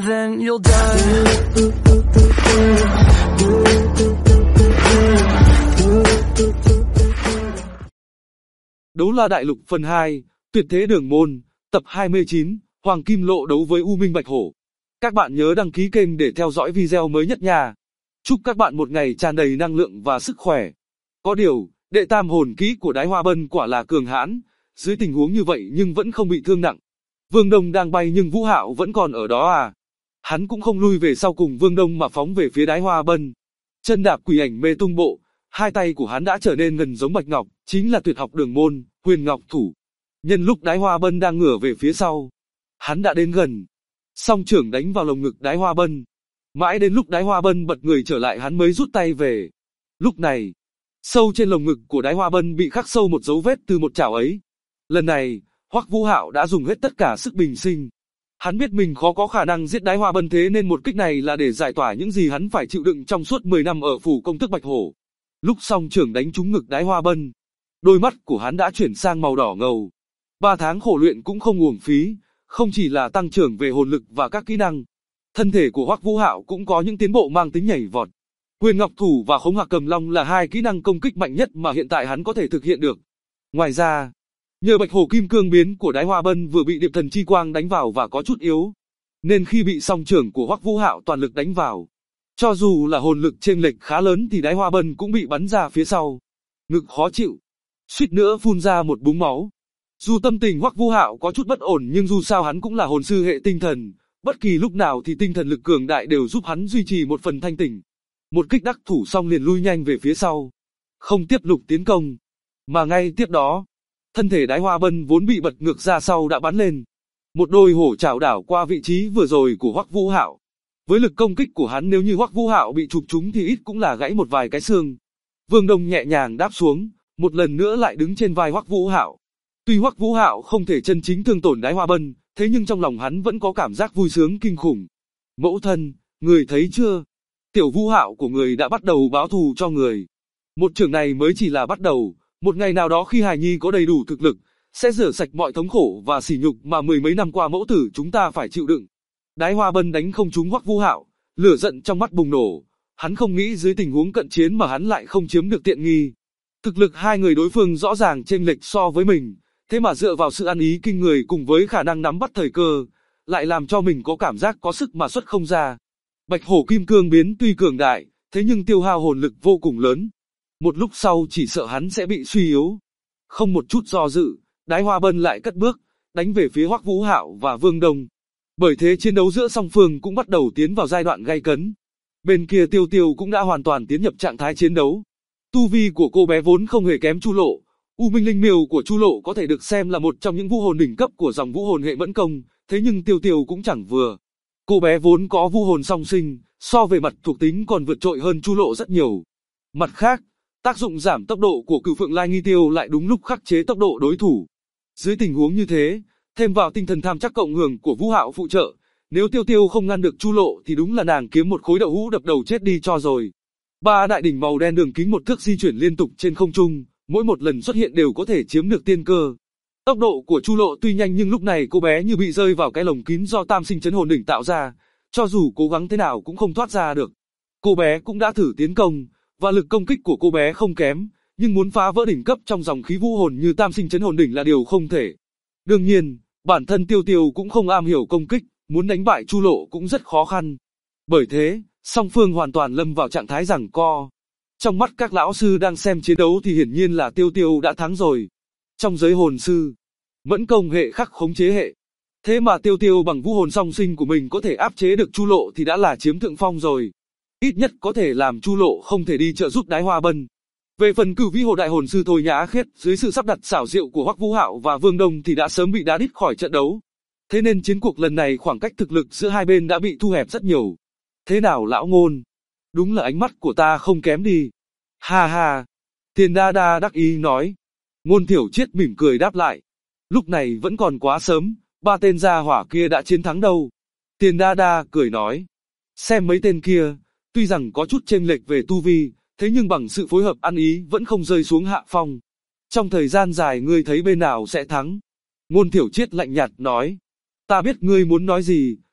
and then you'll die. Đấu La Đại Lục phần 2, Tuyệt Thế Đường Môn, tập 29, Hoàng Kim Lộ đấu với U Minh Bạch Hổ. Các bạn nhớ đăng ký kênh để theo dõi video mới nhất nha. Chúc các bạn một ngày tràn đầy năng lượng và sức khỏe. Có điều, đệ tam hồn kỹ của Đái Hoa Bân quả là cường hãn, dưới tình huống như vậy nhưng vẫn không bị thương nặng. Vương Đông đang bay nhưng Vũ Hạo vẫn còn ở đó à. Hắn cũng không lui về sau cùng Vương Đông mà phóng về phía Đái Hoa Bân. Chân đạp quỷ ảnh mê tung bộ, hai tay của hắn đã trở nên gần giống Bạch Ngọc, chính là tuyệt học đường môn, Huyền Ngọc Thủ. Nhân lúc Đái Hoa Bân đang ngửa về phía sau, hắn đã đến gần, song trưởng đánh vào lồng ngực Đái Hoa Bân. Mãi đến lúc Đái Hoa Bân bật người trở lại hắn mới rút tay về. Lúc này, sâu trên lồng ngực của Đái Hoa Bân bị khắc sâu một dấu vết từ một chảo ấy. Lần này, Hoắc Vũ Hạo đã dùng hết tất cả sức bình sinh. Hắn biết mình khó có khả năng giết Đái Hoa Bân, thế nên một kích này là để giải tỏa những gì hắn phải chịu đựng trong suốt 10 năm ở phủ công tước Bạch Hổ. Lúc song trưởng đánh trúng ngực Đái Hoa Bân, đôi mắt của hắn đã chuyển sang màu đỏ ngầu. 3 tháng khổ luyện cũng không uổng phí, không chỉ là tăng trưởng về hồn lực và các kỹ năng, thân thể của Hoắc Vũ Hạo cũng có những tiến bộ mang tính nhảy vọt. Huyền Ngọc Thủ và Khống Hạc Cầm Long là hai kỹ năng công kích mạnh nhất mà hiện tại hắn có thể thực hiện được. Ngoài ra, nhờ Bạch Hổ Kim Cương biến của Đái Hoa Bân vừa bị Điệp Thần Chi Quang đánh vào và có chút yếu, nên khi bị song trưởng của Hoắc Vũ Hạo toàn lực đánh vào, cho dù là hồn lực chênh lệch khá lớn thì Đái Hoa Bân cũng bị bắn ra phía sau. Ngực khó chịu, suýt nữa phun ra một búng máu. Dù tâm tình Hoắc Vũ Hạo có chút bất ổn nhưng dù sao hắn cũng là hồn sư hệ tinh thần, bất kỳ lúc nào thì tinh thần lực cường đại đều giúp hắn duy trì một phần thanh tỉnh. Một kích đắc thủ xong liền lui nhanh về phía sau, không tiếp tục tiến công, mà ngay tiếp đó, thân thể Đái Hoa Bân vốn bị bật ngược ra sau đã bắn lên. Một đôi hổ chảo đảo qua vị trí vừa rồi của Hoắc Vũ Hạo. Với lực công kích của hắn nếu như Hoắc Vũ Hạo bị chụp trúng thì ít cũng là gãy một vài cái xương. Vương Đông nhẹ nhàng đáp xuống, một lần nữa lại đứng trên vai Hoắc Vũ Hạo. Tuy Hoắc Vũ Hạo không thể chân chính thương tổn Đái Hoa Bân, thế nhưng trong lòng hắn vẫn có cảm giác vui sướng kinh khủng. Mẫu thân, người thấy chưa? Tiểu Vũ Hạo của người đã bắt đầu báo thù cho người. Một trường này mới chỉ là bắt đầu, một ngày nào đó khi hài nhi có đầy đủ thực lực, sẽ rửa sạch mọi thống khổ và sỉ nhục mà 10 mấy năm qua mẫu tử chúng ta phải chịu đựng. Đái Hoa Bân đánh không trúng Hoắc Vũ Hạo, lửa giận trong mắt bùng nổ. Hắn không nghĩ dưới tình huống cận chiến mà hắn lại không chiếm được tiện nghi. Thực lực hai người đối phương rõ ràng chênh lệch so với mình, thế mà dựa vào sự ăn ý kinh người cùng với khả năng nắm bắt thời cơ, lại làm cho mình có cảm giác có sức mà xuất không ra. Bạch Hổ Kim Cương biến tuy cường đại, thế nhưng tiêu hao hồn lực vô cùng lớn. Một lúc sau chỉ sợ hắn sẽ bị suy yếu. Không một chút do dự, Đái Hoa Bân lại cất bước, đánh về phía Hoắc Vũ Hạo và Vương Đông. Bởi thế chiến đấu giữa song phương cũng bắt đầu tiến vào giai đoạn gay cấn. Bên kia Tiêu Tiêu cũng đã hoàn toàn tiến nhập trạng thái chiến đấu. Tu vi của cô bé vốn không hề kém Chu Lộ. U Minh Linh Miêu của Chu Lộ có thể được xem là một trong những vũ hồn đỉnh cấp của dòng vũ hồn hệ mẫn công, thế nhưng Tiêu Tiêu cũng chẳng vừa. Cô bé vốn có vũ hồn song sinh, so về mặt thuộc tính còn vượt trội hơn Chu Lộ rất nhiều. Mặt khác, tác dụng giảm tốc độ của Cửu Phượng Lai Nghi Tiêu lại đúng lúc khắc chế tốc độ đối thủ. Dưới tình huống như thế, thêm vào tinh thần tham chắc cộng hưởng của Vũ Hạo phụ trợ, nếu Tiêu Tiêu không ngăn được Chu Lộ thì đúng là nàng kiếm một khối đậu hũ đập đầu chết đi cho rồi. Ba đại đỉnh màu đen đường kính 1 thước di chuyển liên tục trên không trung, mỗi một lần xuất hiện đều có thể chiếm được tiên cơ. Tốc độ của Chu Lộ tuy nhanh nhưng lúc này cô bé như bị rơi vào cái lồng kín do Tam Sinh Chấn Hồn Đỉnh tạo ra, cho dù cố gắng thế nào cũng không thoát ra được. Cô bé cũng đã thử tiến công, và lực công kích của cô bé không kém, nhưng muốn phá vỡ đỉnh cấp trong dòng khí vũ hồn như Tam Sinh Chấn Hồn Đỉnh là điều không thể. Đương nhiên, bản thân Tiêu Tiêu cũng không am hiểu công kích, muốn đánh bại Chu Lộ cũng rất khó khăn. Bởi thế, song phương hoàn toàn lâm vào trạng thái giằng co. Trong mắt các lão sư đang xem chiến đấu thì hiển nhiên là Tiêu Tiêu đã thắng rồi. Trong giới hồn sư, mẫn công hệ khắc khống chế hệ. Thế mà Tiêu Tiêu bằng vũ hồn song sinh của mình có thể áp chế được Chu Lộ thì đã là chiếm thượng phong rồi. Ít nhất có thể làm Chu Lộ không thể đi trợ giúp Đái Hoa Bân. Về phần Cửu Vĩ Hồ Đại Hồn Sư Thôi Nhã Khiết dưới sự sắp đặt xảo diệu của Hoắc Vũ Hạo và Vương Đông thì đã sớm bị đá đít khỏi trận đấu. Thế nên chiến cuộc lần này khoảng cách thực lực giữa hai bên đã bị thu hẹp rất nhiều. Thế nào lão Ngôn? Đúng là ánh mắt của ta không kém đi. Ha ha. Tiền Đa Đa đắc ý nói. Ngôn Thiểu Triết mỉm cười đáp lại. Lúc này vẫn còn quá sớm, ba tên gia hỏa kia đã chiến thắng đâu. Tiền Đa Đa cười nói. Xem mấy tên kia, tuy rằng có chút chênh lệch về tu vi, thế nhưng bằng sự phối hợp ăn ý vẫn không rơi xuống hạ phong. Trong thời gian dài ngươi thấy bên nào sẽ thắng? Ngôn Thiểu Triết lạnh nhạt nói. Ta biết ngươi muốn nói gì,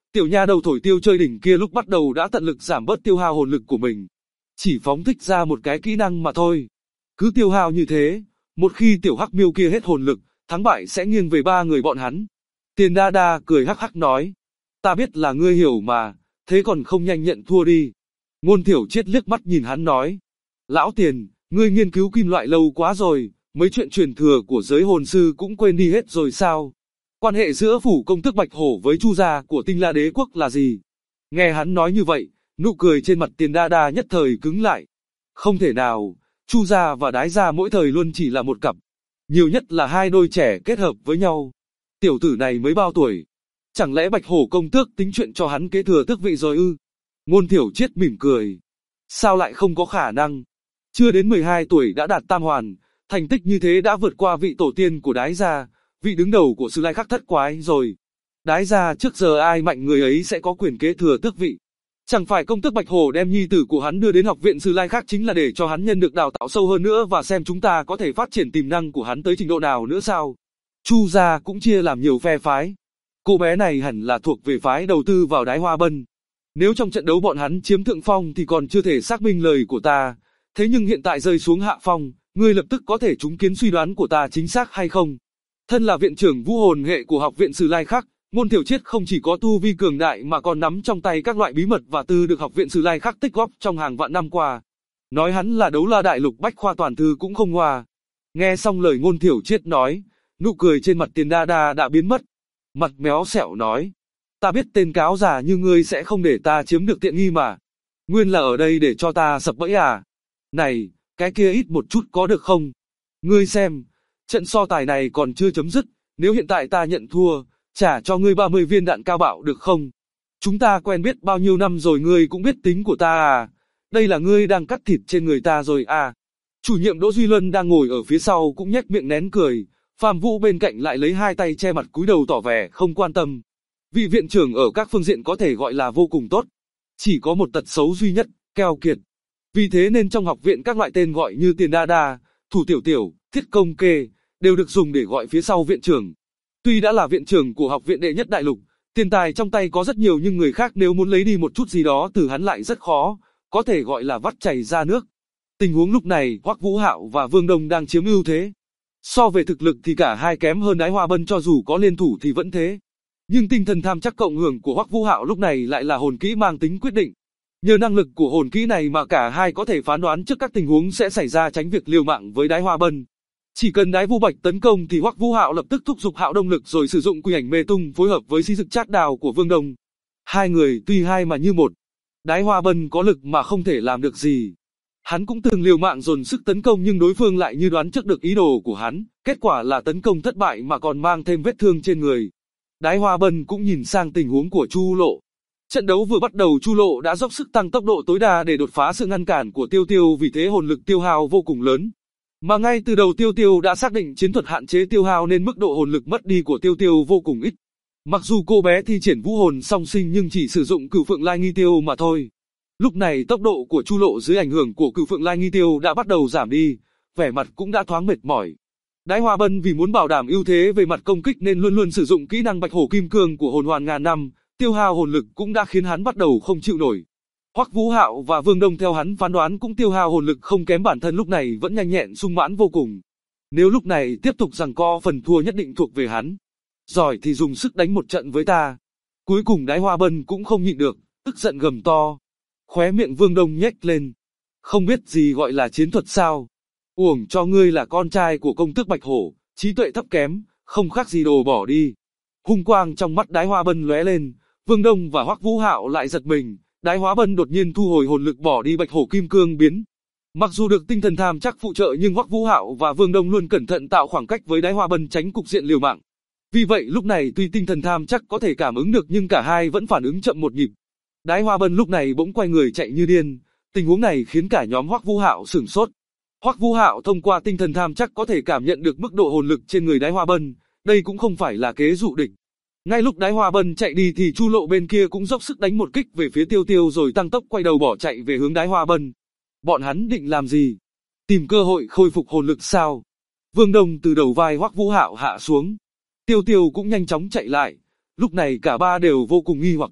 Tiểu nha đầu thổi tiêu chơi đỉnh kia lúc bắt đầu đã tận lực giảm bớt tiêu hao hồn lực của mình. Chỉ phóng thích ra một cái kỹ năng mà thôi. Cứ tiêu hao như thế, một khi tiểu hắc miêu kia hết hồn lực, thắng bại sẽ nghiêng về ba người bọn hắn. Tiền Đa Đa cười hắc hắc nói. Ta biết là ngươi hiểu mà, thế còn không nhanh nhận thua đi. Ngôn Thiểu Triết liếc mắt nhìn hắn nói. Lão Tiền, ngươi nghiên cứu kim loại lâu quá rồi, mấy chuyện truyền thừa của giới hồn sư cũng quên đi hết rồi sao? Quan hệ giữa phủ công tước Bạch Hổ với Chu gia của Tinh La Đế quốc là gì? Nghe hắn nói như vậy, nụ cười trên mặt Tiền Đa Đa nhất thời cứng lại. Không thể nào, Chu gia và Đái gia mỗi thời luôn chỉ là một cặp. Nhiều nhất là hai đôi trẻ kết hợp với nhau. Tiểu tử này mới bao tuổi? Chẳng lẽ Bạch Hổ công tước tính chuyện cho hắn kế thừa tước vị rồi ư? Ngôn Thiểu Triết mỉm cười. Sao lại không có khả năng? Chưa đến 12 tuổi đã đạt tam hoàn, thành tích như thế đã vượt qua vị tổ tiên của Đái gia, vị đứng đầu của Sư Lai Khắc thất quái rồi. Đái gia trước giờ ai mạnh người ấy sẽ có quyền kế thừa tước vị. Chẳng phải công tước Bạch Hổ đem nhi tử của hắn đưa đến học viện Sư Lai Khắc chính là để cho hắn nhân được đào tạo sâu hơn nữa và xem chúng ta có thể phát triển tiềm năng của hắn tới trình độ nào nữa sao? Chu gia cũng chia làm nhiều phe phái. Cô bé này hẳn là thuộc về phái đầu tư vào Đái Hoa Bân. Nếu trong trận đấu bọn hắn chiếm thượng phong thì còn chưa thể xác minh lời của ta. Thế nhưng hiện tại rơi xuống hạ phong, ngươi lập tức có thể trúng kiến suy đoán của ta chính xác hay không? Thân là viện trưởng vũ hồn hệ của học viện Sử Lai Khắc, Ngôn Thiểu Triết không chỉ có tu vi cường đại mà còn nắm trong tay các loại bí mật và tư được học viện Sử Lai Khắc tích góp trong hàng vạn năm qua. Nói hắn là đấu la đại lục bách khoa toàn thư cũng không ngoa. Nghe xong lời Ngôn Thiểu Triết nói, nụ cười trên mặt Tiền Đa Đa đã biến mất. Mặt méo xẹo nói, ta biết tên cáo già như ngươi sẽ không để ta chiếm được tiện nghi mà. Nguyên là ở đây để cho ta sập bẫy à? Này, cái kia ít một chút có được không? Ngươi xem, trận so tài này còn chưa chấm dứt, nếu hiện tại ta nhận thua, trả cho ngươi 30 viên đạn cao bạo được không? Chúng ta quen biết bao nhiêu năm rồi ngươi cũng biết tính của ta à? Đây là ngươi đang cắt thịt trên người ta rồi à? Chủ nhiệm Đỗ Duy Luân đang ngồi ở phía sau cũng nhếch miệng nén cười, Phạm Vũ bên cạnh lại lấy hai tay che mặt cúi đầu tỏ vẻ không quan tâm. Vị viện trưởng ở các phương diện có thể gọi là vô cùng tốt. Chỉ có một tật xấu duy nhất, keo kiệt. Vì thế nên trong học viện các loại tên gọi như Tiền Đa Đa, Thủ Tiểu Tiểu, Thiết Công Kê, đều được dùng để gọi phía sau viện trưởng. Tuy đã là viện trưởng của học viện đệ nhất đại lục, tiền tài trong tay có rất nhiều nhưng người khác nếu muốn lấy đi một chút gì đó từ hắn lại rất khó, có thể gọi là vắt chảy ra nước. Tình huống lúc này, Hoắc Vũ Hạo và Vương Đông đang chiếm ưu thế. So về thực lực thì cả hai kém hơn Đái Hoa Bân cho dù có liên thủ thì vẫn thế. Nhưng tinh thần tham chắc cộng hưởng của Hoắc Vũ Hạo lúc này lại là hồn kỹ mang tính quyết định. Nhờ năng lực của hồn kỹ này mà cả hai có thể phán đoán trước các tình huống sẽ xảy ra tránh việc liều mạng với Đái Hoa Bân. Chỉ cần Đái Vu Bạch tấn công thì Hoắc Vũ Hạo lập tức thúc giục Hạo Đông Lực rồi sử dụng Quỷ Ảnh Mê Tung phối hợp với Si Dực Chát Đào của Vương Đông. Hai người tuy hai mà như một. Đái Hoa Bân có lực mà không thể làm được gì. Hắn cũng từng liều mạng dồn sức tấn công nhưng đối phương lại như đoán trước được ý đồ của hắn, kết quả là tấn công thất bại mà còn mang thêm vết thương trên người. Đái Hoa Bân cũng nhìn sang tình huống của Chu Lộ. Trận đấu vừa bắt đầu Chu Lộ đã dốc sức tăng tốc độ tối đa để đột phá sự ngăn cản của Tiêu Tiêu vì thế hồn lực tiêu hao vô cùng lớn. Mà ngay từ đầu Tiêu Tiêu đã xác định chiến thuật hạn chế tiêu hao nên mức độ hồn lực mất đi của Tiêu Tiêu vô cùng ít. Mặc dù cô bé thi triển vũ hồn song sinh nhưng chỉ sử dụng Cửu Phượng Lai Nghi Tiêu mà thôi. Lúc này tốc độ của Chu Lộ dưới ảnh hưởng của Cửu Phượng Lai Nghi Tiêu đã bắt đầu giảm đi, vẻ mặt cũng đã thoáng mệt mỏi. Đái Hoa Bân vì muốn bảo đảm ưu thế về mặt công kích nên luôn luôn sử dụng kỹ năng Bạch Hổ Kim Cương của hồn hoàn ngàn năm, tiêu hao hồn lực cũng đã khiến hắn bắt đầu không chịu nổi. Hoắc Vũ Hạo và Vương Đông theo hắn phán đoán cũng tiêu hao hồn lực không kém bản thân lúc này vẫn nhanh nhẹn sung mãn vô cùng. Nếu lúc này tiếp tục giằng co phần thua nhất định thuộc về hắn. Giỏi thì dùng sức đánh một trận với ta. Cuối cùng Đái Hoa Bân cũng không nhịn được, tức giận gầm to. Khóe miệng Vương Đông nhếch lên. Không biết gì gọi là chiến thuật sao? Uổng cho ngươi là con trai của công tước Bạch Hổ, trí tuệ thấp kém, không khác gì đồ bỏ đi. Hung quang trong mắt Đái Hoa Bân lóe lên, Vương Đông và Hoắc Vũ Hạo lại giật mình, Đái Hoa Bân đột nhiên thu hồi hồn lực bỏ đi Bạch Hổ Kim Cương biến. Mặc dù được tinh thần tham chắc phụ trợ nhưng Hoắc Vũ Hạo và Vương Đông luôn cẩn thận tạo khoảng cách với Đái Hoa Bân tránh cục diện liều mạng. Vì vậy lúc này tuy tinh thần tham chắc có thể cảm ứng được nhưng cả hai vẫn phản ứng chậm một nhịp. Đái Hoa Bân lúc này bỗng quay người chạy như điên, tình huống này khiến cả nhóm Hoắc Vũ Hạo sửng sốt. Hoắc Vũ Hạo thông qua tinh thần tham chắc có thể cảm nhận được mức độ hồn lực trên người Đái Hoa Bân, đây cũng không phải là kế dụ địch. Ngay lúc Đái Hoa Bân chạy đi thì Chu Lộ bên kia cũng dốc sức đánh một kích về phía Tiêu Tiêu rồi tăng tốc quay đầu bỏ chạy về hướng Đái Hoa Bân. Bọn hắn định làm gì? Tìm cơ hội khôi phục hồn lực sao? Vương Đông từ đầu vai Hoắc Vũ Hạo hạ xuống. Tiêu Tiêu cũng nhanh chóng chạy lại. Lúc này cả ba đều vô cùng nghi hoặc.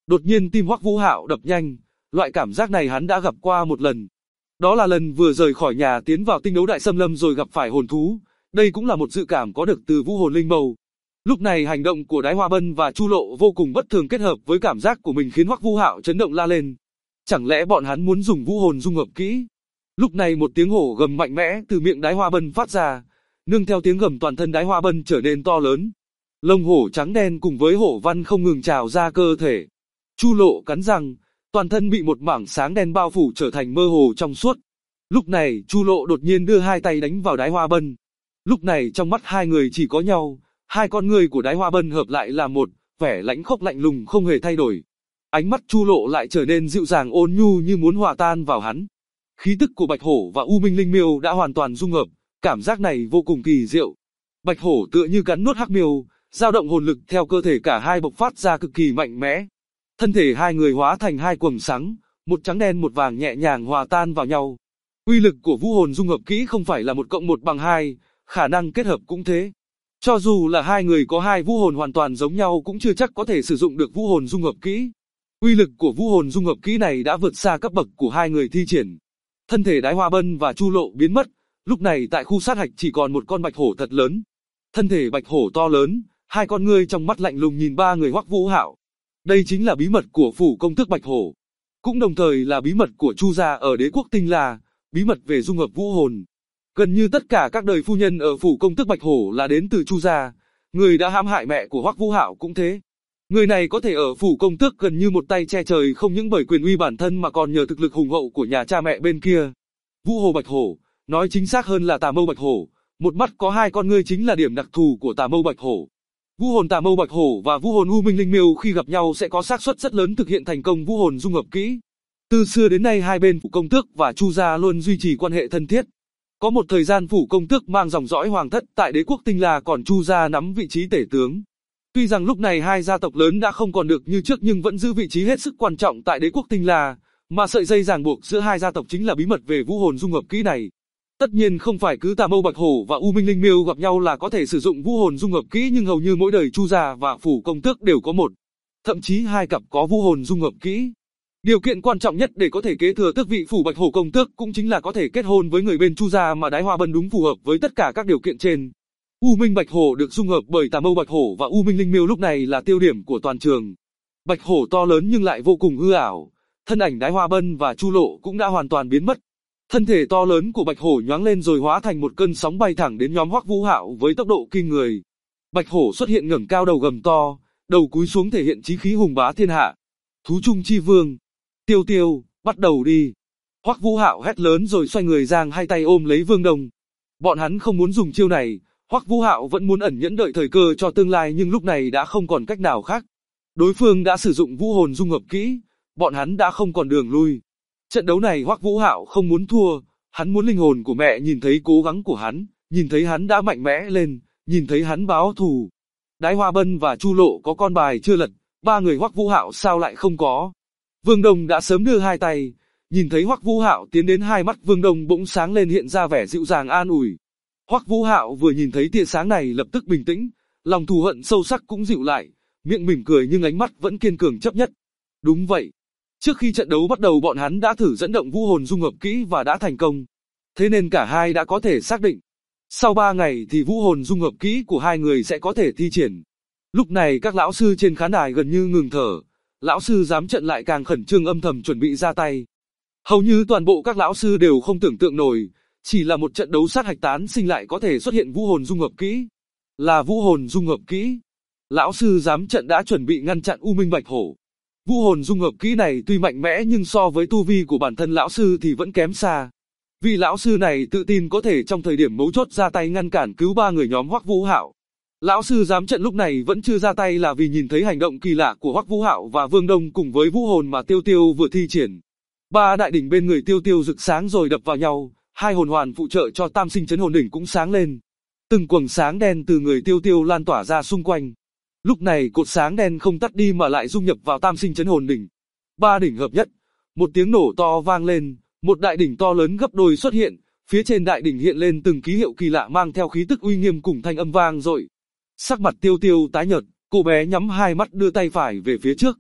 Đột nhiên tim Hoắc Vũ Hạo đập nhanh, loại cảm giác này hắn đã gặp qua một lần. Đó là lần vừa rời khỏi nhà tiến vào tinh đấu đại xâm lâm rồi gặp phải hồn thú, đây cũng là một dự cảm có được từ vũ hồn linh mâu. Lúc này hành động của Đái Hoa Bân và Chu Lộ vô cùng bất thường kết hợp với cảm giác của mình khiến Hoắc Vũ Hạo chấn động la lên. Chẳng lẽ bọn hắn muốn dùng vũ hồn dung hợp kỹ? Lúc này một tiếng hổ gầm mạnh mẽ từ miệng Đái Hoa Bân phát ra, nương theo tiếng gầm toàn thân Đái Hoa Bân trở nên to lớn. Lông hổ trắng đen cùng với hổ văn không ngừng trào ra cơ thể. Chu Lộ cắn răng, toàn thân bị một mảng sáng đen bao phủ trở thành mơ hồ trong suốt. Lúc này Chu Lộ đột nhiên đưa hai tay đánh vào Đái Hoa Bân. Lúc này trong mắt hai người chỉ có nhau, hai con người của Đái Hoa Bân hợp lại là một, vẻ lãnh khốc lạnh lùng không hề thay đổi. Ánh mắt Chu Lộ lại trở nên dịu dàng ôn nhu như muốn hòa tan vào hắn. Khí tức của Bạch Hổ và U Minh Linh Miêu đã hoàn toàn dung hợp, cảm giác này vô cùng kỳ diệu. Bạch Hổ tựa như cắn nuốt Hắc Miêu, dao động hồn lực theo cơ thể cả hai bộc phát ra cực kỳ mạnh mẽ. Thân thể hai người hóa thành hai quầng sáng, một trắng đen một vàng nhẹ nhàng hòa tan vào nhau. Uy lực của vũ hồn dung hợp kỹ không phải là 1+1=2, khả năng kết hợp cũng thế. Cho dù là hai người có hai vũ hồn hoàn toàn giống nhau cũng chưa chắc có thể sử dụng được vũ hồn dung hợp kỹ. Uy lực của vũ hồn dung hợp kỹ này đã vượt xa cấp bậc của hai người thi triển. Thân thể Đái Hoa Bân và Chu Lộ biến mất, lúc này tại khu sát hạch chỉ còn một con bạch hổ thật lớn. Thân thể bạch hổ to lớn, hai con ngươi trong mắt lạnh lùng nhìn ba người Hoắc Vũ Hạo. Đây chính là bí mật của phủ công tước bạch hổ, cũng đồng thời là bí mật của Chu gia ở đế quốc Tinh La, bí mật về dung hợp vũ hồn. Gần như tất cả các đời phu nhân ở phủ công tước bạch hổ là đến từ Chu gia, người đã hãm hại mẹ của Hoắc Vũ Hạo cũng thế. Người này có thể ở phủ công tước gần như một tay che trời không những bởi quyền uy bản thân mà còn nhờ thực lực hùng hậu của nhà cha mẹ bên kia. Vũ Hồ Bạch Hổ, nói chính xác hơn là Tà Mâu Bạch Hổ, một mắt có hai con ngươi chính là điểm đặc thù của Tà Mâu Bạch Hổ. Vũ hồn Tà Mâu Bạch Hổ và vũ hồn U Minh Linh Miêu khi gặp nhau sẽ có xác suất rất lớn thực hiện thành công vũ hồn dung hợp kỹ. Từ xưa đến nay hai bên phủ công tước và Chu gia luôn duy trì quan hệ thân thiết. Có một thời gian phủ công tước mang dòng dõi hoàng thất tại đế quốc Tinh La còn Chu gia nắm vị trí tể tướng. Tuy rằng lúc này hai gia tộc lớn đã không còn được như trước nhưng vẫn giữ vị trí hết sức quan trọng tại đế quốc Tinh La, mà sợi dây ràng buộc giữa hai gia tộc chính là bí mật về vũ hồn dung hợp kỹ này. Tất nhiên không phải cứ Tà Mâu Bạch Hổ và U Minh Linh Miêu gặp nhau là có thể sử dụng vũ hồn dung hợp kỹ nhưng hầu như mỗi đời Chu gia và phủ công tước đều có một, thậm chí hai cặp có vũ hồn dung hợp kỹ. Điều kiện quan trọng nhất để có thể kế thừa tước vị phủ Bạch Hổ công tước cũng chính là có thể kết hôn với người bên Chu gia mà Đái Hoa Bân đúng phù hợp với tất cả các điều kiện trên. U Minh Bạch Hổ được dung hợp bởi Tà Mâu Bạch Hổ và U Minh Linh Miêu lúc này là tiêu điểm của toàn trường. Bạch Hổ to lớn nhưng lại vô cùng hư ảo, thân ảnh Đái Hoa Bân và Chu Lộ cũng đã hoàn toàn biến mất. Thân thể to lớn của Bạch Hổ nhoáng lên rồi hóa thành một cơn sóng bay thẳng đến nhóm Hoắc Vũ Hạo với tốc độ kinh người. Bạch Hổ xuất hiện ngẩng cao đầu gầm to, đầu cúi xuống thể hiện chí khí hùng bá thiên hạ. Thú trung chi vương, Tiêu Tiêu, bắt đầu đi. Hoắc Vũ Hạo hét lớn rồi xoay người giang hai tay ôm lấy Vương Đông. Bọn hắn không muốn dùng chiêu này, Hoắc Vũ Hạo vẫn muốn ẩn nhẫn đợi thời cơ cho tương lai nhưng lúc này đã không còn cách nào khác. Đối phương đã sử dụng vũ hồn dung hợp kỹ, bọn hắn đã không còn đường lui. Trận đấu này Hoắc Vũ Hạo không muốn thua, hắn muốn linh hồn của mẹ nhìn thấy cố gắng của hắn, nhìn thấy hắn đã mạnh mẽ lên, nhìn thấy hắn báo thù. Đái Hoa Bân và Chu Lộ có con bài chưa lật, ba người Hoắc Vũ Hạo sao lại không có. Vương Đông đã sớm đưa hai tay, nhìn thấy Hoắc Vũ Hạo tiến đến hai mắt Vương Đông bỗng sáng lên hiện ra vẻ dịu dàng an ủi. Hoắc Vũ Hạo vừa nhìn thấy tia sáng này lập tức bình tĩnh, lòng thù hận sâu sắc cũng dịu lại, miệng mỉm cười nhưng ánh mắt vẫn kiên cường chấp nhất. Đúng vậy. Trước khi trận đấu bắt đầu bọn hắn đã thử dẫn động vũ hồn dung hợp kỹ và đã thành công. Thế nên cả hai đã có thể xác định. Sau 3 ngày thì vũ hồn dung hợp kỹ của hai người sẽ có thể thi triển. Lúc này các lão sư trên khán đài gần như ngừng thở. Lão sư giám trận lại càng khẩn trương âm thầm chuẩn bị ra tay. Hầu như toàn bộ các lão sư đều không tưởng tượng nổi, chỉ là một trận đấu sát hạch tán sinh lại có thể xuất hiện vũ hồn dung hợp kỹ. Là vũ hồn dung hợp kỹ. Lão sư giám trận đã chuẩn bị ngăn chặn U Minh Bạch Hổ. Vũ hồn dung hợp kỹ này tuy mạnh mẽ nhưng so với tu vi của bản thân lão sư thì vẫn kém xa. Vì lão sư này tự tin có thể trong thời điểm mấu chốt ra tay ngăn cản cứu ba người nhóm Hoắc Vũ Hạo. Lão sư giám trận lúc này vẫn chưa ra tay là vì nhìn thấy hành động kỳ lạ của Hoắc Vũ Hạo và Vương Đông cùng với vũ hồn mà Tiêu Tiêu vừa thi triển. Ba đại đỉnh bên người Tiêu Tiêu rực sáng rồi đập vào nhau, hai hồn hoàn phụ trợ cho Tam Sinh Chấn Hồn Đỉnh cũng sáng lên. Từng quầng sáng đen từ người Tiêu Tiêu lan tỏa ra xung quanh. Lúc này cột sáng đen không tắt đi mà lại dung nhập vào Tam Sinh Chấn Hồn Đỉnh. Ba đỉnh hợp nhất, một tiếng nổ to vang lên, một đại đỉnh to lớn gấp đôi xuất hiện, phía trên đại đỉnh hiện lên từng ký hiệu kỳ lạ mang theo khí tức uy nghiêm cùng thanh âm vang dội. Sắc mặt Tiêu Tiêu tái nhợt, cô bé nhắm hai mắt đưa tay phải về phía trước.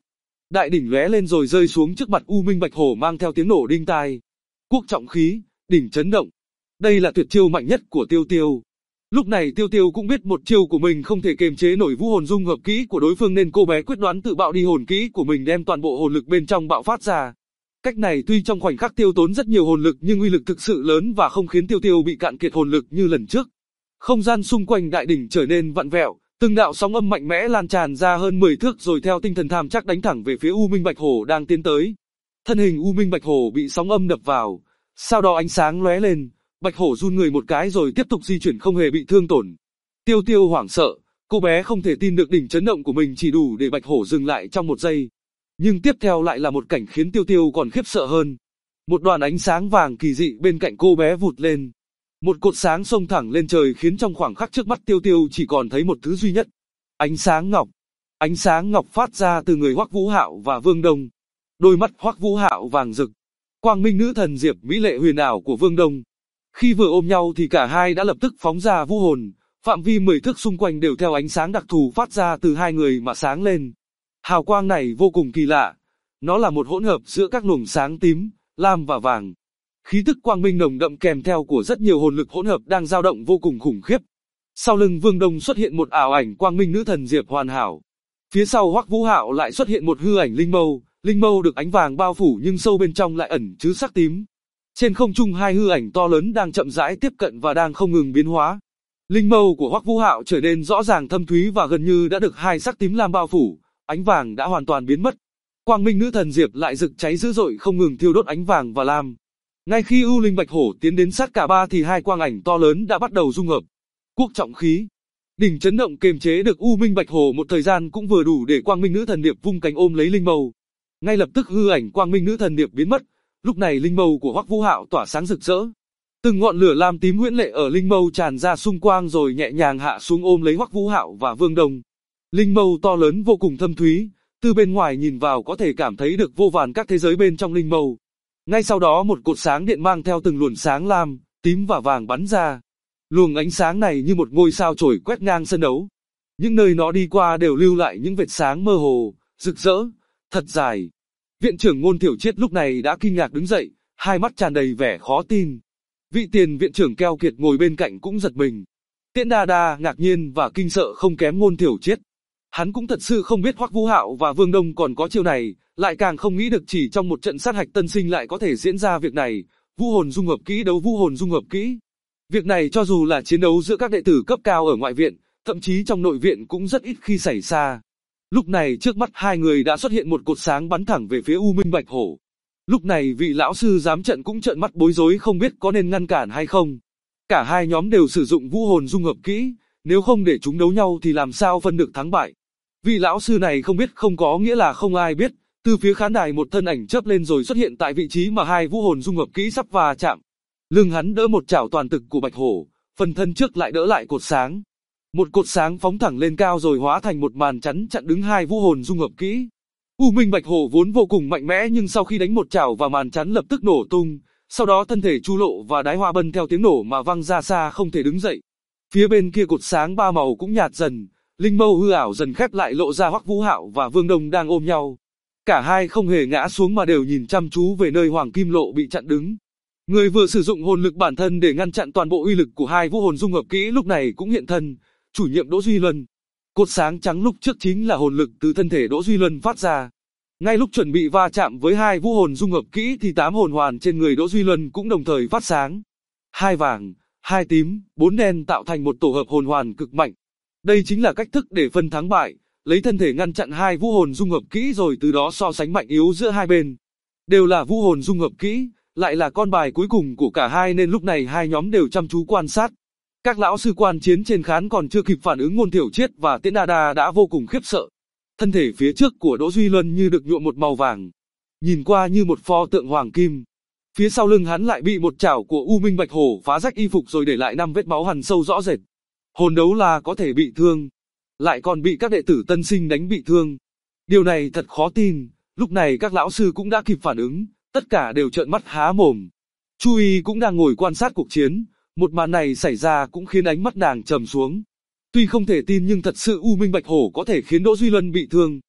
Đại đỉnh lóe lên rồi rơi xuống trước mặt U Minh Bạch Hổ mang theo tiếng nổ đinh tai. Quốc trọng khí, đỉnh chấn động. Đây là tuyệt chiêu mạnh nhất của Tiêu Tiêu. Lúc này Tiêu Tiêu cũng biết một chiêu của mình không thể kiềm chế nổi vũ hồn dung hợp kỹ của đối phương nên cô bé quyết đoán tự bạo đi hồn kỹ của mình đem toàn bộ hồn lực bên trong bạo phát ra. Cách này tuy trong khoảnh khắc tiêu tốn rất nhiều hồn lực nhưng uy lực thực sự lớn và không khiến Tiêu Tiêu bị cạn kiệt hồn lực như lần trước. Không gian xung quanh đại đỉnh trở nên vặn vẹo, từng đạo sóng âm mạnh mẽ lan tràn ra hơn 10 thước rồi theo tinh thần tham chắc đánh thẳng về phía U Minh Bạch Hổ đang tiến tới. Thân hình U Minh Bạch Hổ bị sóng âm đập vào, sau đó ánh sáng lóe lên, Bạch Hổ run người một cái rồi tiếp tục di chuyển không hề bị thương tổn. Tiêu Tiêu hoảng sợ, cô bé không thể tin được đỉnh chấn động của mình chỉ đủ để Bạch Hổ dừng lại trong một giây. Nhưng tiếp theo lại là một cảnh khiến Tiêu Tiêu còn khiếp sợ hơn. Một đoàn ánh sáng vàng kỳ dị bên cạnh cô bé vụt lên. Một cột sáng xông thẳng lên trời khiến trong khoảng khắc trước mắt Tiêu Tiêu chỉ còn thấy một thứ duy nhất. Ánh sáng ngọc. Ánh sáng ngọc phát ra từ người Hoắc Vũ Hạo và Vương Đông. Đôi mắt Hoắc Vũ Hạo vàng rực. Quang minh nữ thần diệp mỹ lệ huyền ảo của Vương Đông. Khi vừa ôm nhau thì cả hai đã lập tức phóng ra vũ hồn. Phạm vi 10 thước xung quanh đều theo ánh sáng đặc thù phát ra từ hai người mà sáng lên. Hào quang này vô cùng kỳ lạ. Nó là một hỗn hợp giữa các luồng sáng tím, lam và vàng. Khí tức quang minh nồng đậm kèm theo của rất nhiều hồn lực hỗn hợp đang dao động vô cùng khủng khiếp. Sau lưng Vương Đông xuất hiện một ảo ảnh quang minh nữ thần diệp hoàn hảo. Phía sau Hoắc Vũ Hạo lại xuất hiện một hư ảnh linh mâu được ánh vàng bao phủ nhưng sâu bên trong lại ẩn chứa sắc tím. Trên không trung hai hư ảnh to lớn đang chậm rãi tiếp cận và đang không ngừng biến hóa. Linh mâu của Hoắc Vũ Hạo trở nên rõ ràng thâm thúy và gần như đã được hai sắc tím lam bao phủ, ánh vàng đã hoàn toàn biến mất. Quang minh nữ thần diệp lại rực cháy dữ dội không ngừng thiêu đốt ánh vàng và lam. Ngay khi U Linh Bạch Hổ tiến đến sát cả ba thì hai quang ảnh to lớn đã bắt đầu dung hợp. Quốc trọng khí, đỉnh chấn động kiềm chế được U Minh Bạch Hổ một thời gian cũng vừa đủ để Quang Minh Nữ Thần Điệp vung cánh ôm lấy linh mâu. Ngay lập tức hư ảnh Quang Minh Nữ Thần Điệp biến mất. Lúc này linh mâu của Hoắc Vũ Hạo tỏa sáng rực rỡ. Từng ngọn lửa lam tím huyễn lệ ở linh mâu tràn ra xung quanh rồi nhẹ nhàng hạ xuống ôm lấy Hoắc Vũ Hạo và Vương Đông. Linh mâu to lớn vô cùng thâm thúy, từ bên ngoài nhìn vào có thể cảm thấy được vô vàn các thế giới bên trong linh mâu. Ngay sau đó một cột sáng điện mang theo từng luồng sáng lam, tím và vàng bắn ra. Luồng ánh sáng này như một ngôi sao chổi quét ngang sân đấu. Những nơi nó đi qua đều lưu lại những vệt sáng mơ hồ, rực rỡ, thật dài. Viện trưởng Ngôn Thiểu Triết lúc này đã kinh ngạc đứng dậy, hai mắt tràn đầy vẻ khó tin. Vị tiền viện trưởng keo kiệt ngồi bên cạnh cũng giật mình. Tiễn Đa Đa ngạc nhiên và kinh sợ không kém Ngôn Thiểu Triết. Hắn cũng thật sự không biết Hoắc Vũ Hạo và Vương Đông còn có chiêu này, lại càng không nghĩ được chỉ trong một trận sát hạch tân sinh lại có thể diễn ra việc này. Vũ hồn dung hợp kỹ đấu vũ hồn dung hợp kỹ. Việc này cho dù là chiến đấu giữa các đệ tử cấp cao ở ngoại viện, thậm chí trong nội viện cũng rất ít khi xảy ra. Lúc này trước mắt hai người đã xuất hiện một cột sáng bắn thẳng về phía U Minh Bạch Hổ. Lúc này vị lão sư giám trận cũng trợn mắt bối rối không biết có nên ngăn cản hay không. Cả hai nhóm đều sử dụng vũ hồn dung hợp kỹ, nếu không để chúng đấu nhau thì làm sao phân được thắng bại. Vị lão sư này không biết không có nghĩa là không ai biết, từ phía khán đài một thân ảnh chớp lên rồi xuất hiện tại vị trí mà hai vũ hồn dung hợp kỹ sắp va chạm. Lưng hắn đỡ một chảo toàn thực của Bạch Hổ, phần thân trước lại đỡ lại cột sáng. Một cột sáng phóng thẳng lên cao rồi hóa thành một màn chắn chặn đứng hai vũ hồn dung hợp kỹ. U Minh Bạch Hổ vốn vô cùng mạnh mẽ nhưng sau khi đánh một chảo vào màn chắn lập tức nổ tung, sau đó thân thể Chu Lộ và Đái Hoa Bân theo tiếng nổ mà văng ra xa không thể đứng dậy. Phía bên kia cột sáng ba màu cũng nhạt dần, linh mâu hư ảo dần khép lại lộ ra Hoắc Vũ Hạo và Vương Đông đang ôm nhau. Cả hai không hề ngã xuống mà đều nhìn chăm chú về nơi Hoàng Kim Lộ bị chặn đứng. Người vừa sử dụng hồn lực bản thân để ngăn chặn toàn bộ uy lực của hai vũ hồn dung hợp kỹ lúc này cũng hiện thân, chủ nhiệm Đỗ Duy Luân. Cột sáng trắng lúc trước chính là hồn lực từ thân thể Đỗ Duy Luân phát ra. Ngay lúc chuẩn bị va chạm với hai vũ hồn dung hợp kỹ thì 8 hồn hoàn trên người Đỗ Duy Luân cũng đồng thời phát sáng. 2 vàng, 2 tím, 4 đen tạo thành một tổ hợp hồn hoàn cực mạnh. Đây chính là cách thức để phân thắng bại, lấy thân thể ngăn chặn hai vũ hồn dung hợp kỹ rồi từ đó so sánh mạnh yếu giữa hai bên. Đều là vũ hồn dung hợp kỹ, lại là con bài cuối cùng của cả hai nên lúc này hai nhóm đều chăm chú quan sát. Các lão sư quan chiến trên khán còn chưa kịp phản ứng Ngôn Thiểu Triết và Tiễn Đa Đa đã vô cùng khiếp sợ. Thân thể phía trước của Đỗ Duy Luân như được nhuộm một màu vàng, nhìn qua như một pho tượng hoàng kim. Phía sau lưng hắn lại bị một chảo của U Minh Bạch Hổ phá rách y phục rồi để lại 5 vết máu hằn sâu rõ rệt. Hồn đấu la có thể bị thương, lại còn bị các đệ tử tân sinh đánh bị thương. Điều này thật khó tin, lúc này các lão sư cũng đã kịp phản ứng, tất cả đều trợn mắt há mồm. Chu Y cũng đang ngồi quan sát cuộc chiến, một màn này xảy ra cũng khiến ánh mắt nàng trầm xuống. Tuy không thể tin nhưng thật sự U Minh Bạch Hổ có thể khiến Đỗ Duy Luân bị thương.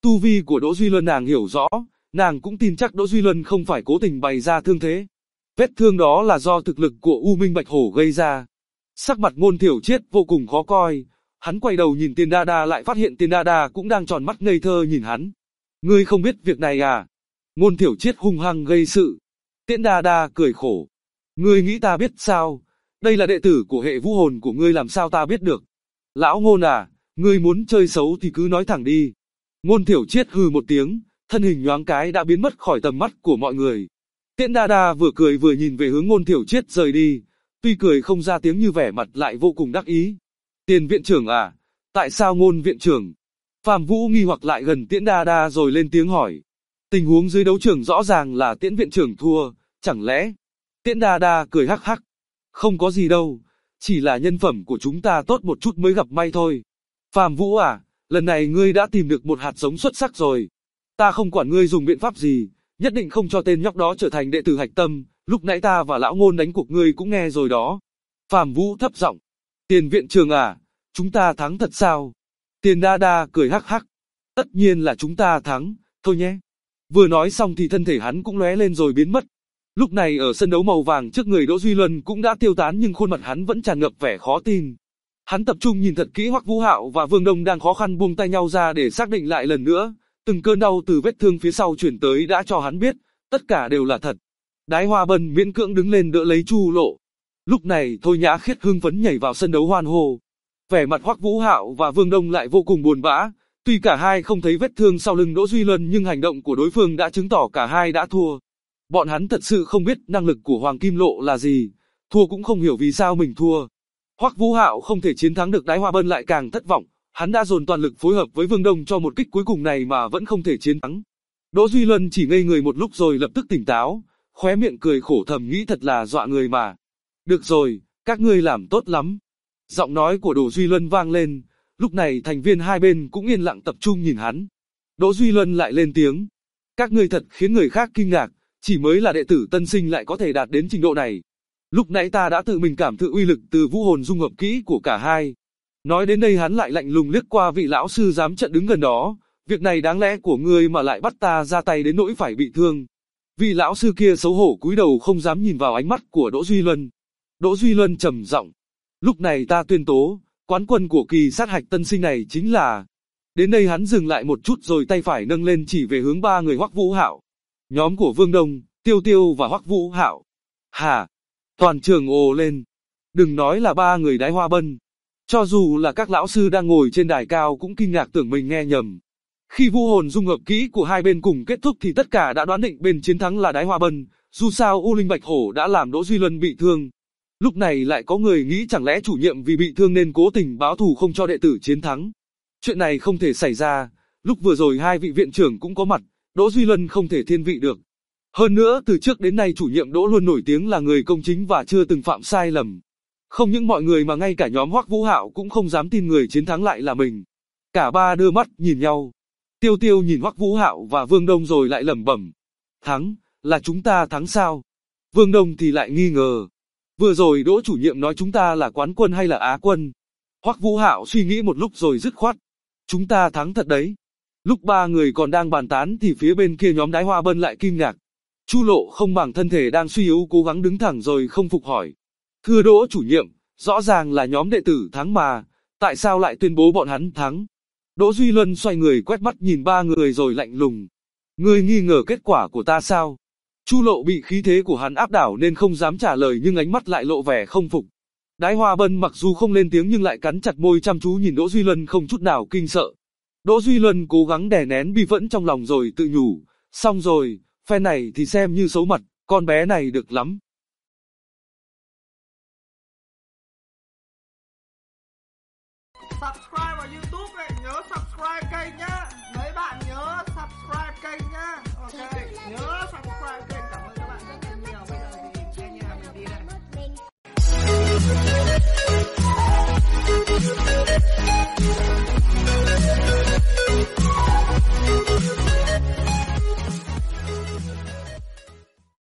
Tu vi của Đỗ Duy Luân nàng hiểu rõ, nàng cũng tin chắc Đỗ Duy Luân không phải cố tình bày ra thương thế. Vết thương đó là do thực lực của U Minh Bạch Hổ gây ra. Sắc mặt Ngôn Thiểu Triết vô cùng khó coi, hắn quay đầu nhìn Tiền Đa Đa lại phát hiện Tiền Đa Đa cũng đang tròn mắt ngây thơ nhìn hắn. Ngươi không biết việc này à? Ngôn Thiểu Triết hung hăng gây sự. Tiễn Đa Đa cười khổ. Ngươi nghĩ ta biết sao? Đây là đệ tử của hệ vũ hồn của ngươi, làm sao ta biết được? Lão Ngôn à, ngươi muốn chơi xấu thì cứ nói thẳng đi. Ngôn Thiểu Triết hừ một tiếng, thân hình nhoáng cái đã biến mất khỏi tầm mắt của mọi người. Tiễn Đa Đa vừa cười vừa nhìn về hướng Ngôn Thiểu Triết rời đi, tuy cười không ra tiếng nhưng vẻ mặt lại vô cùng đắc ý. Tiền viện trưởng à? Tại sao Ngôn viện trưởng? Phạm Vũ nghi hoặc lại gần Tiễn Đa Đa rồi lên tiếng hỏi. Tình huống dưới đấu trường rõ ràng là Tiễn viện trưởng thua, chẳng lẽ? Tiễn Đa Đa cười hắc hắc. Không có gì đâu, chỉ là nhân phẩm của chúng ta tốt một chút mới gặp may thôi. Phạm Vũ à, lần này ngươi đã tìm được một hạt giống xuất sắc rồi. Ta không quản ngươi dùng biện pháp gì, nhất định không cho tên nhóc đó trở thành đệ tử hạch tâm, lúc nãy ta và lão Ngôn đánh cuộc ngươi cũng nghe rồi đó. Phạm Vũ thấp giọng. Tiền viện trưởng à, chúng ta thắng thật sao? Tiền Đa Đa cười hắc hắc. Tất nhiên là chúng ta thắng, thôi nhé. Vừa nói xong thì thân thể hắn cũng lóe lên rồi biến mất. Lúc này ở sân đấu màu vàng trước người Đỗ Duy Luân cũng đã tiêu tán nhưng khuôn mặt hắn vẫn tràn ngập vẻ khó tin. Hắn tập trung nhìn thật kỹ Hoắc Vũ Hạo và Vương Đông đang khó khăn buông tay nhau ra để xác định lại lần nữa. Từng cơn đau từ vết thương phía sau chuyển tới đã cho hắn biết, tất cả đều là thật. Đái Hoa Bân miễn cưỡng đứng lên đỡ lấy Chu Lộ. Lúc này Thôi Nhã Khiết hưng phấn nhảy vào sân đấu hoan hô. Vẻ mặt Hoắc Vũ Hạo và Vương Đông lại vô cùng buồn bã. Tuy cả hai không thấy vết thương sau lưng Đỗ Duy Luân nhưng hành động của đối phương đã chứng tỏ cả hai đã thua. Bọn hắn thật sự không biết năng lực của Hoàng Kim Lộ là gì, thua cũng không hiểu vì sao mình thua. Hoắc Vũ Hạo không thể chiến thắng được Đái Hoa Bân lại càng thất vọng, hắn đã dồn toàn lực phối hợp với Vương Đông cho một kích cuối cùng này mà vẫn không thể chiến thắng. Đỗ Duy Luân chỉ ngây người một lúc rồi lập tức tỉnh táo, khóe miệng cười khổ thầm nghĩ thật là dọa người mà. Được rồi, các ngươi làm tốt lắm. Giọng nói của Đỗ Duy Luân vang lên, lúc này thành viên hai bên cũng yên lặng tập trung nhìn hắn. Đỗ Duy Luân lại lên tiếng. Các ngươi thật khiến người khác kinh ngạc, chỉ mới là đệ tử tân sinh lại có thể đạt đến trình độ này. Lúc nãy ta đã tự mình cảm thụ uy lực từ vũ hồn dung hợp kỹ của cả hai. Nói đến đây hắn lại lạnh lùng liếc qua vị lão sư dám trận đứng gần đó, việc này đáng lẽ của ngươi mà lại bắt ta ra tay đến nỗi phải bị thương. Vị lão sư kia xấu hổ cúi đầu không dám nhìn vào ánh mắt của Đỗ Duy Luân. Đỗ Duy Luân trầm giọng, lúc này ta tuyên tố, quán quân của kỳ sát hạch tân sinh này chính là... Đến đây hắn dừng lại một chút rồi tay phải nâng lên chỉ về hướng ba người Hoắc Vũ Hạo. Nhóm của Vương Đông, Tiêu Tiêu và Hoắc Vũ Hạo. Hả? Toàn trường ồ lên. Đừng nói là ba người Đái Hoa Bân. Cho dù là các lão sư đang ngồi trên đài cao cũng kinh ngạc tưởng mình nghe nhầm. Khi vũ hồn dung hợp kỹ của hai bên cùng kết thúc thì tất cả đã đoán định bên chiến thắng là Đái Hoa Bân, dù sao U Linh Bạch Hổ đã làm Đỗ Duy Luân bị thương. Lúc này lại có người nghĩ chẳng lẽ chủ nhiệm vì bị thương nên cố tình báo thù không cho đệ tử chiến thắng. Chuyện này không thể xảy ra, lúc vừa rồi hai vị viện trưởng cũng có mặt, Đỗ Duy Luân không thể thiên vị được. Hơn nữa từ trước đến nay chủ nhiệm Đỗ luôn nổi tiếng là người công chính và chưa từng phạm sai lầm. Không những mọi người mà ngay cả nhóm Hoắc Vũ Hạo cũng không dám tin người chiến thắng lại là mình. Cả ba đưa mắt nhìn nhau. Tiêu Tiêu nhìn Hoắc Vũ Hạo và Vương Đông rồi lại lẩm bẩm. Thắng, là chúng ta thắng sao? Vương Đông thì lại nghi ngờ. Vừa rồi Đỗ chủ nhiệm nói chúng ta là quán quân hay là á quân? Hoắc Vũ Hạo suy nghĩ một lúc rồi dứt khoát. Chúng ta thắng thật đấy. Lúc ba người còn đang bàn tán thì phía bên kia nhóm Đái Hoa Bân lại kinh ngạc. Chu Lộ không màng thân thể đang suy yếu cố gắng đứng thẳng rồi không phục hỏi. Thưa Đỗ chủ nhiệm, rõ ràng là nhóm đệ tử thắng mà, tại sao lại tuyên bố bọn hắn thắng? Đỗ Duy Luân xoay người quét mắt nhìn ba người rồi lạnh lùng. Ngươi nghi ngờ kết quả của ta sao? Chu Lộ bị khí thế của hắn áp đảo nên không dám trả lời nhưng ánh mắt lại lộ vẻ không phục. Đái Hoa Bân mặc dù không lên tiếng nhưng lại cắn chặt môi chăm chú nhìn Đỗ Duy Luân không chút nào kinh sợ. Đỗ Duy Luân cố gắng đè nén bi phẫn trong lòng rồi tự nhủ, xong rồi, phe này thì xem như xấu mặt, con bé này được lắm.